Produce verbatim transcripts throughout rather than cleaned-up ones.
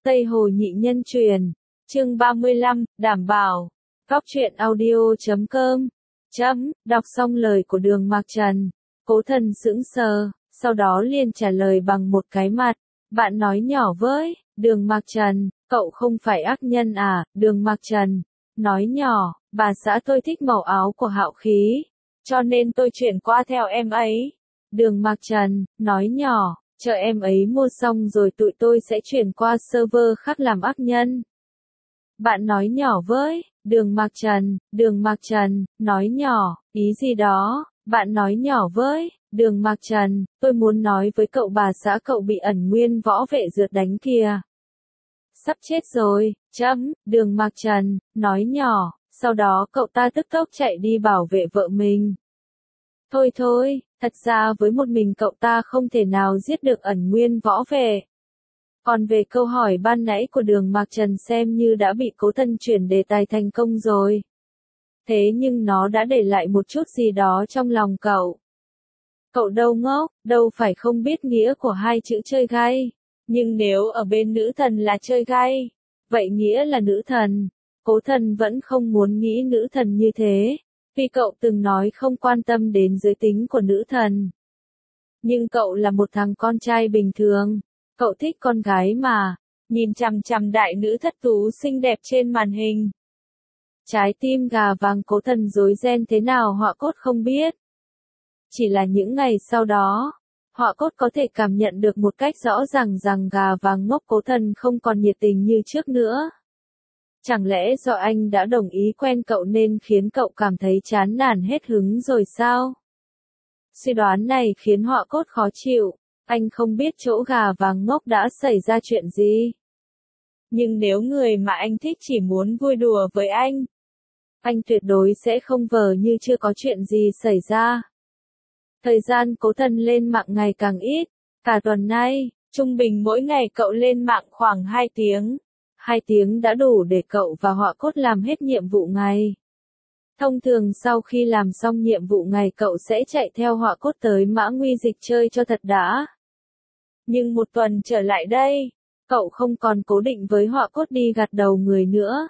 Tây Hồ Nhị Nhân Truyền, chương ba mươi lăm, đảm bảo. Góc truyện audio chấm com. Chấm, đọc xong lời của Đường Mạc Trần, Cố Thần sững sờ, sau đó liền trả lời bằng một cái mặt. Bạn nói nhỏ với, Đường Mạc Trần, cậu không phải ác nhân à? Đường Mạc Trần, nói nhỏ, bà xã tôi thích màu áo của Hạo Khí, cho nên tôi chuyển qua theo em ấy. Đường Mạc Trần, nói nhỏ, chờ em ấy mua xong rồi tụi tôi sẽ chuyển qua server khác làm ác nhân. Bạn nói nhỏ với, Đường Mạc Trần, Đường Mạc Trần, nói nhỏ, ý gì đó, bạn nói nhỏ với, Đường Mạc Trần, tôi muốn nói với cậu bà xã cậu bị ẩn nguyên võ vệ rượt đánh kìa. Sắp chết rồi, chấm, Đường Mạc Trần, nói nhỏ, sau đó cậu ta tức tốc chạy đi bảo vệ vợ mình. Thôi thôi, thật ra với một mình cậu ta không thể nào giết được ẩn nguyên võ vệ. Còn về câu hỏi ban nãy của Đường Mạc Trần xem như đã bị Cố Thần chuyển đề tài thành công rồi. Thế nhưng nó đã để lại một chút gì đó trong lòng cậu. Cậu đâu ngốc, đâu phải không biết nghĩa của hai chữ chơi gay. Nhưng nếu ở bên nữ thần là chơi gay, vậy nghĩa là nữ thần. Cố Thần vẫn không muốn nghĩ nữ thần như thế, vì cậu từng nói không quan tâm đến giới tính của nữ thần. Nhưng cậu là một thằng con trai bình thường, cậu thích con gái mà, nhìn chằm chằm đại nữ thất thú xinh đẹp trên màn hình. Trái tim gà vàng Cố Thần rối ren thế nào Họa Cốt không biết. Chỉ là những ngày sau đó, Họa Cốt có thể cảm nhận được một cách rõ ràng rằng gà vàng ngốc Cố Thần không còn nhiệt tình như trước nữa. Chẳng lẽ do anh đã đồng ý quen cậu nên khiến cậu cảm thấy chán nản hết hứng rồi sao? Suy đoán này khiến Họa Cốt khó chịu, anh không biết chỗ gà vàng ngốc đã xảy ra chuyện gì. Nhưng nếu người mà anh thích chỉ muốn vui đùa với anh, anh tuyệt đối sẽ không vờ như chưa có chuyện gì xảy ra. Thời gian Cố Thần lên mạng ngày càng ít, cả tuần nay, trung bình mỗi ngày cậu lên mạng khoảng hai tiếng. hai tiếng đã đủ để cậu và Họa Cốt làm hết nhiệm vụ ngày. Thông thường sau khi làm xong nhiệm vụ ngày cậu sẽ chạy theo Họa Cốt tới Mã Nguy Dịch chơi cho thật đã. Nhưng một tuần trở lại đây, cậu không còn cố định với Họa Cốt đi gặt đầu người nữa.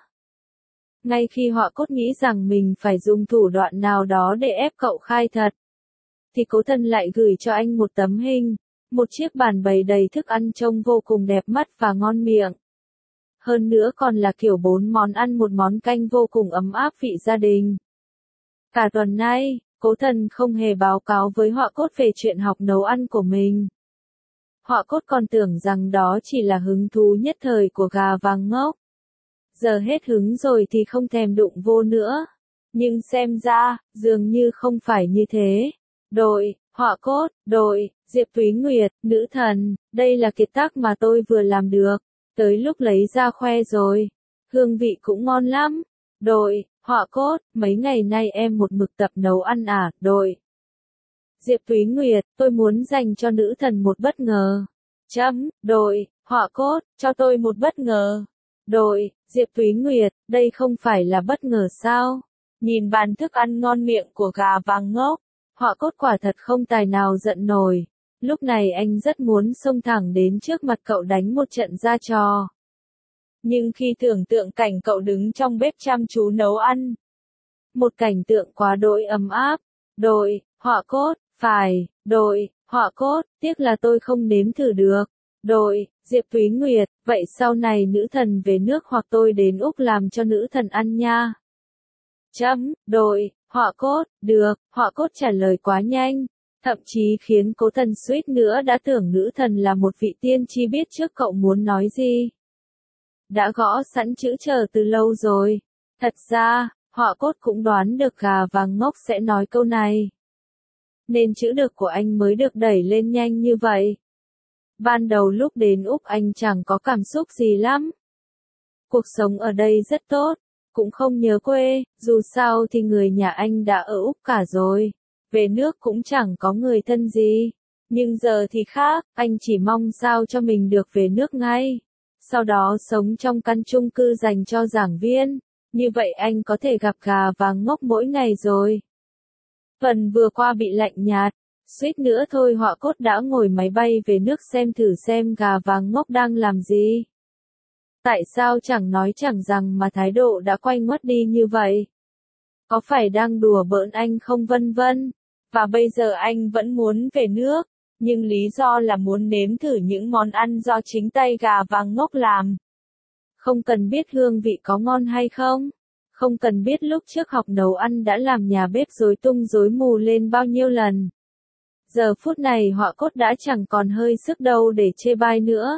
Ngay khi Họa Cốt nghĩ rằng mình phải dùng thủ đoạn nào đó để ép cậu khai thật, thì Cố Thần lại gửi cho anh một tấm hình, một chiếc bàn bày đầy thức ăn trông vô cùng đẹp mắt và ngon miệng. Hơn nữa còn là kiểu bốn món ăn một món canh vô cùng ấm áp vị gia đình. Cả tuần nay, Cố Thần không hề báo cáo với Họa Cốt về chuyện học nấu ăn của mình. Họa Cốt còn tưởng rằng đó chỉ là hứng thú nhất thời của gà vàng ngốc. Giờ hết hứng rồi thì không thèm đụng vô nữa. Nhưng xem ra, dường như không phải như thế. Đội, Họa Cốt, đội, Diệp Túy Nguyệt, nữ thần, đây là kiệt tác mà tôi vừa làm được. Tới lúc lấy ra khoe rồi. Hương vị cũng ngon lắm. Đội, Họa Cốt, mấy ngày nay em một mực tập nấu ăn à? Đội. Diệp Túy Nguyệt, tôi muốn dành cho nữ thần một bất ngờ. Chấm, đội, Họa Cốt, cho tôi một bất ngờ. Đội, Diệp Túy Nguyệt, đây không phải là bất ngờ sao? Nhìn bàn thức ăn ngon miệng của gà vàng ngốc, Họa Cốt quả thật không tài nào giận nổi. Lúc này anh rất muốn xông thẳng đến trước mặt cậu đánh một trận ra trò. Nhưng khi tưởng tượng cảnh cậu đứng trong bếp chăm chú nấu ăn, một cảnh tượng quá đỗi ấm áp. Đội, Họa Cốt, phải, đội, Họa Cốt, tiếc là tôi không nếm thử được. Đội, Diệp Túy Nguyệt, vậy sau này nữ thần về nước hoặc tôi đến Úc làm cho nữ thần ăn nha. Chấm, đội, Họa Cốt, được, Họa Cốt trả lời quá nhanh. Thậm chí khiến Cố Thần suýt nữa đã tưởng nữ thần là một vị tiên tri biết trước cậu muốn nói gì. Đã gõ sẵn chữ chờ từ lâu rồi. Thật ra, Họa Cốt cũng đoán được gà vàng ngốc sẽ nói câu này. Nên chữ được của anh mới được đẩy lên nhanh như vậy. Ban đầu lúc đến Úc anh chẳng có cảm xúc gì lắm. Cuộc sống ở đây rất tốt, cũng không nhớ quê, dù sao thì người nhà anh đã ở Úc cả rồi. Về nước cũng chẳng có người thân gì. Nhưng giờ thì khác, anh chỉ mong sao cho mình được về nước ngay. Sau đó sống trong căn chung cư dành cho giảng viên. Như vậy anh có thể gặp gà vàng ngốc mỗi ngày rồi. Tuần vừa qua bị lạnh nhạt. Suýt nữa thôi Họa Cốt đã ngồi máy bay về nước xem thử xem gà vàng ngốc đang làm gì. Tại sao chẳng nói chẳng rằng mà thái độ đã quay ngoắt đi như vậy? Có phải đang đùa bỡn anh không vân vân? Và bây giờ anh vẫn muốn về nước, nhưng lý do là muốn nếm thử những món ăn do chính tay gà vàng ngốc làm. Không cần biết hương vị có ngon hay không. Không cần biết lúc trước học nấu ăn đã làm nhà bếp rối tung rối mù lên bao nhiêu lần. Giờ phút này họa cốt đã chẳng còn hơi sức đâu để chê bai nữa.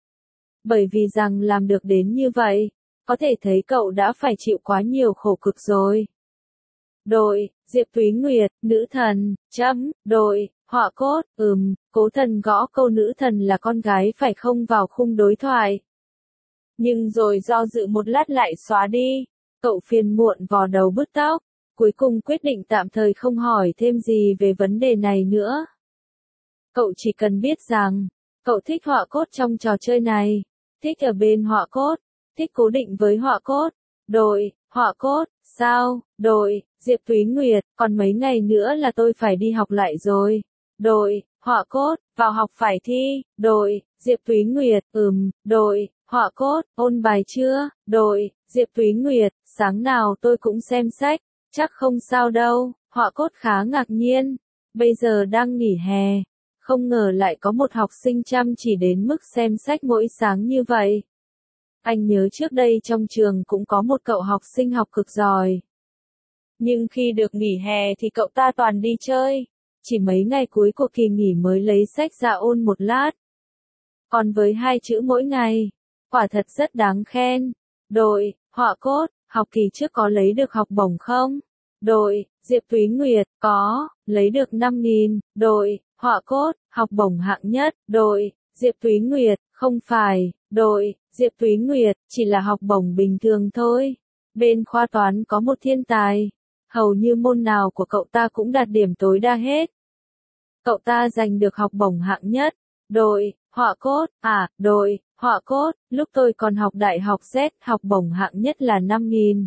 Bởi vì rằng làm được đến như vậy, có thể thấy cậu đã phải chịu quá nhiều khổ cực rồi. Đội, Diệp Thúy Nguyệt, nữ thần, chấm, đội, họa cốt, ừm, Cố Thần gõ câu nữ thần là con gái phải không vào khung đối thoại. Nhưng rồi do dự một lát lại xóa đi, cậu phiền muộn vò đầu bứt tóc, cuối cùng quyết định tạm thời không hỏi thêm gì về vấn đề này nữa. Cậu chỉ cần biết rằng, cậu thích họa cốt trong trò chơi này, thích ở bên họa cốt, thích cố định với họa cốt, đội, họa cốt, sao, đội, Diệp Thúy Nguyệt, còn mấy ngày nữa là tôi phải đi học lại rồi, đội, họa cốt, vào học phải thi, đội, Diệp Thúy Nguyệt, ừm, đội, họa cốt, ôn bài chưa, đội, Diệp Thúy Nguyệt, sáng nào tôi cũng xem sách, chắc không sao đâu, họa cốt khá ngạc nhiên, bây giờ đang nghỉ hè, không ngờ lại có một học sinh chăm chỉ đến mức xem sách mỗi sáng như vậy. Anh nhớ trước đây trong trường cũng có một cậu học sinh học cực giỏi. Nhưng khi được nghỉ hè thì cậu ta toàn đi chơi, chỉ mấy ngày cuối của kỳ nghỉ mới lấy sách ra ôn một lát. Còn với hai chữ mỗi ngày, quả thật rất đáng khen. Đội, họa cốt, học kỳ trước có lấy được học bổng không? Đội, Diệp Thúy Nguyệt, có, lấy được năm nghìn. Đội, họa cốt, học bổng hạng nhất. Đội, Diệp Thúy Nguyệt, không phải. Đội, Diệp Thúy Nguyệt, chỉ là học bổng bình thường thôi. Bên khoa toán có một thiên tài, hầu như môn nào của cậu ta cũng đạt điểm tối đa hết. Cậu ta giành được học bổng hạng nhất. Đội, họa cốt, à, đội, họa cốt, lúc tôi còn học đại học Z, học bổng hạng nhất là năm nghìn.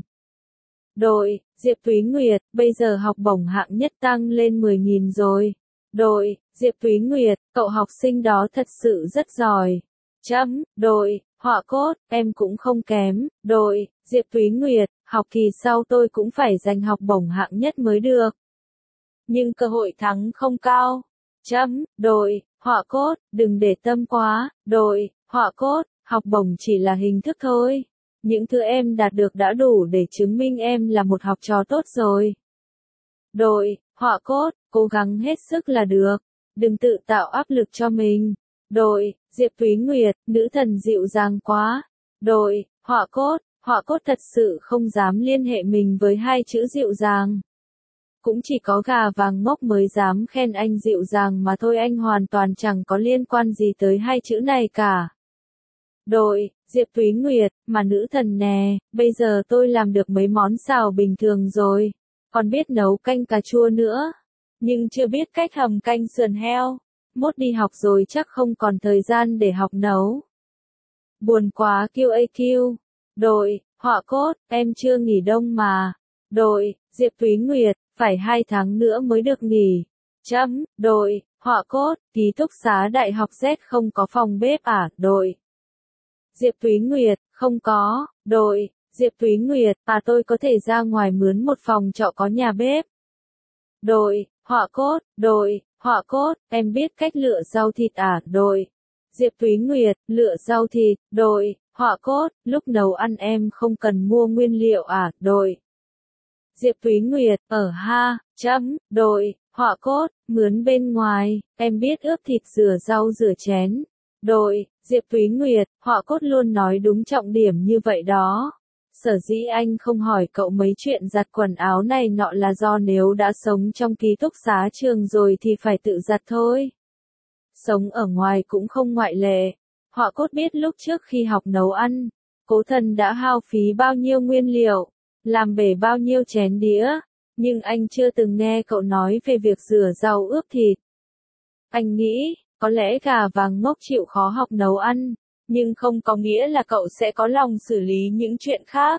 Đội, Diệp Thúy Nguyệt, bây giờ học bổng hạng nhất tăng lên mười nghìn rồi. Đội, Diệp Thúy Nguyệt, cậu học sinh đó thật sự rất giỏi. Chấm, đội, họa cốt, em cũng không kém. Đội, Diệp Thúy Nguyệt, học kỳ sau tôi cũng phải giành học bổng hạng nhất mới được. Nhưng cơ hội thắng không cao. Chấm, đội, họa cốt, đừng để tâm quá. Đội, họa cốt, học bổng chỉ là hình thức thôi. Những thứ em đạt được đã đủ để chứng minh em là một học trò tốt rồi. Đội, họa cốt, cố gắng hết sức là được. Đừng tự tạo áp lực cho mình. Đội, Diệp Thúy Nguyệt, nữ thần dịu dàng quá. Đội, họa cốt, họa cốt thật sự không dám liên hệ mình với hai chữ dịu dàng. Cũng chỉ có gà vàng ngốc mới dám khen anh dịu dàng mà thôi, anh hoàn toàn chẳng có liên quan gì tới hai chữ này cả. Đội, Diệp Thúy Nguyệt, mà nữ thần nè, bây giờ tôi làm được mấy món xào bình thường rồi, còn biết nấu canh cà chua nữa, nhưng chưa biết cách hầm canh sườn heo, mốt đi học rồi chắc không còn thời gian để học nấu. Buồn quá quy a quy. Đội, họa cốt, em chưa nghỉ đông mà. Đội, Diệp Thúy Nguyệt, phải hai tháng nữa mới được nghỉ. Chấm, đội, họa cốt, ký túc xá đại học Z không có phòng bếp à? Đội, Diệp Thúy Nguyệt, không có. Đội, Diệp Thúy Nguyệt, à tôi có thể ra ngoài mướn một phòng trọ có nhà bếp. Đội, họa cốt, đội, họa cốt, em biết cách lựa rau thịt à? Đội, Diệp Thúy Nguyệt, lựa rau thịt. Đội, họa cốt, lúc nấu ăn em không cần mua nguyên liệu à? Đội, Diệp Thúy Nguyệt, ở ha, chấm, đội, họa cốt, mướn bên ngoài, em biết ướp thịt, rửa rau, rửa chén. Đội, Diệp Thúy Nguyệt, họa cốt luôn nói đúng trọng điểm như vậy đó. Sở dĩ anh không hỏi cậu mấy chuyện giặt quần áo này nọ là do nếu đã sống trong ký túc xá trường rồi thì phải tự giặt thôi. Sống ở ngoài cũng không ngoại lệ. Họa cốt biết lúc trước khi học nấu ăn, Cố Thần đã hao phí bao nhiêu nguyên liệu, làm bể bao nhiêu chén đĩa, nhưng anh chưa từng nghe cậu nói về việc rửa rau ướp thịt. Anh nghĩ, có lẽ gà vàng ngốc chịu khó học nấu ăn, nhưng không có nghĩa là cậu sẽ có lòng xử lý những chuyện khác.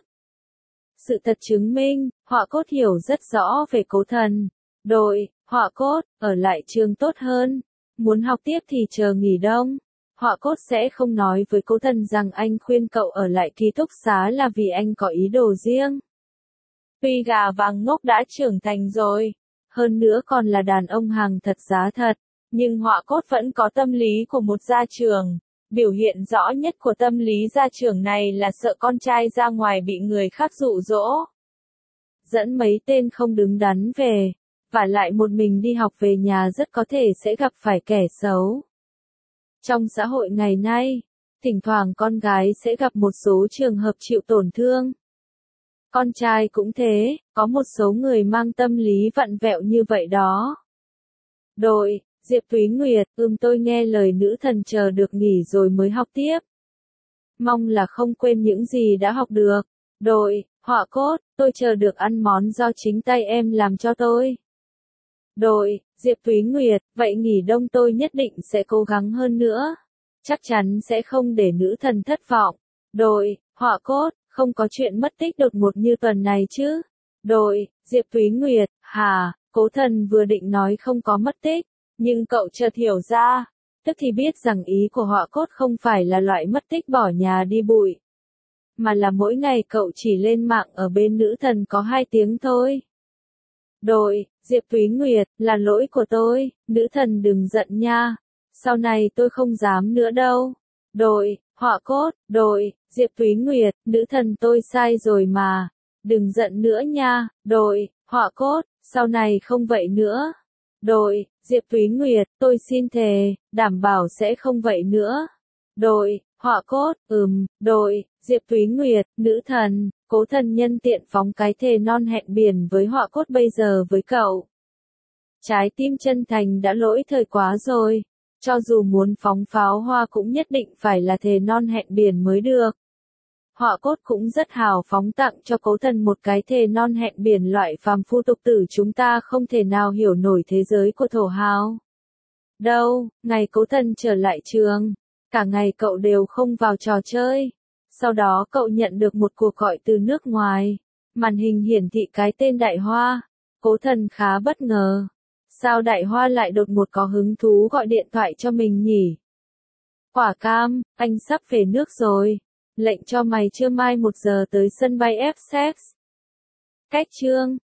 Sự thật chứng minh, họa cốt hiểu rất rõ về Cố Thần. Đội, họa cốt, ở lại trường tốt hơn. Muốn học tiếp thì chờ nghỉ đông. Họa cốt sẽ không nói với Cố Thần rằng anh khuyên cậu ở lại ký túc xá là vì anh có ý đồ riêng. Tuy gà vàng ngốc đã trưởng thành rồi, hơn nữa còn là đàn ông hàng thật giá thật, nhưng Họa cốt vẫn có tâm lý của một gia trưởng. Biểu hiện rõ nhất của tâm lý gia trưởng này là sợ con trai ra ngoài bị người khác dụ dỗ, dẫn mấy tên không đứng đắn về, và lại một mình đi học về nhà rất có thể sẽ gặp phải kẻ xấu. Trong xã hội ngày nay, thỉnh thoảng con gái sẽ gặp một số trường hợp chịu tổn thương. Con trai cũng thế, có một số người mang tâm lý vặn vẹo như vậy đó. Đội, Diệp Thúy Nguyệt, ừm tôi nghe lời nữ thần chờ được nghỉ rồi mới học tiếp. Mong là không quên những gì đã học được. Đội, Họa cốt, tôi chờ được ăn món do chính tay em làm cho tôi. Đội, Diệp Thúy Nguyệt, vậy nghỉ đông tôi nhất định sẽ cố gắng hơn nữa. Chắc chắn sẽ không để nữ thần thất vọng. Đội, Họa cốt, không có chuyện mất tích đột ngột như tuần này chứ. Đội, Diệp Thúy Nguyệt, hà, Cố Thần vừa định nói không có mất tích, nhưng cậu chợt hiểu ra, tức thì biết rằng ý của Họa cốt không phải là loại mất tích bỏ nhà đi bụi, mà là mỗi ngày cậu chỉ lên mạng ở bên nữ thần có hai tiếng thôi. Đội, Diệp Thúy Nguyệt, là lỗi của tôi, nữ thần đừng giận nha, sau này tôi không dám nữa đâu. Đội, Họa cốt, đội, Diệp Thúy Nguyệt, nữ thần tôi sai rồi mà, đừng giận nữa nha. Đội, Họa cốt, sau này không vậy nữa. Đội, Diệp Thúy Nguyệt, tôi xin thề, đảm bảo sẽ không vậy nữa. Đội, Họa cốt, ừm, đội, Diệp Thúy Nguyệt, nữ thần, Cố Thần nhân tiện phóng cái thề non hẹn biển với Họa cốt bây giờ với cậu. Trái tim chân thành đã lỗi thời quá rồi, cho dù muốn phóng pháo hoa cũng nhất định phải là thề non hẹn biển mới được. Họa cốt cũng rất hào phóng tặng cho Cố Thần một cái thề non hẹn biển loại phàm phu tục tử chúng ta không thể nào hiểu nổi thế giới của thổ hào. Đâu, ngày Cố Thần trở lại trường, cả ngày cậu đều không vào trò chơi. Sau đó cậu nhận được một cuộc gọi từ nước ngoài. Màn hình hiển thị cái tên Đại Hoa. Cố Thần khá bất ngờ. Sao Đại Hoa lại đột ngột có hứng thú gọi điện thoại cho mình nhỉ? Quả cam, anh sắp về nước rồi. Lệnh cho mày trưa mai một giờ tới sân bay Essex. Cách chương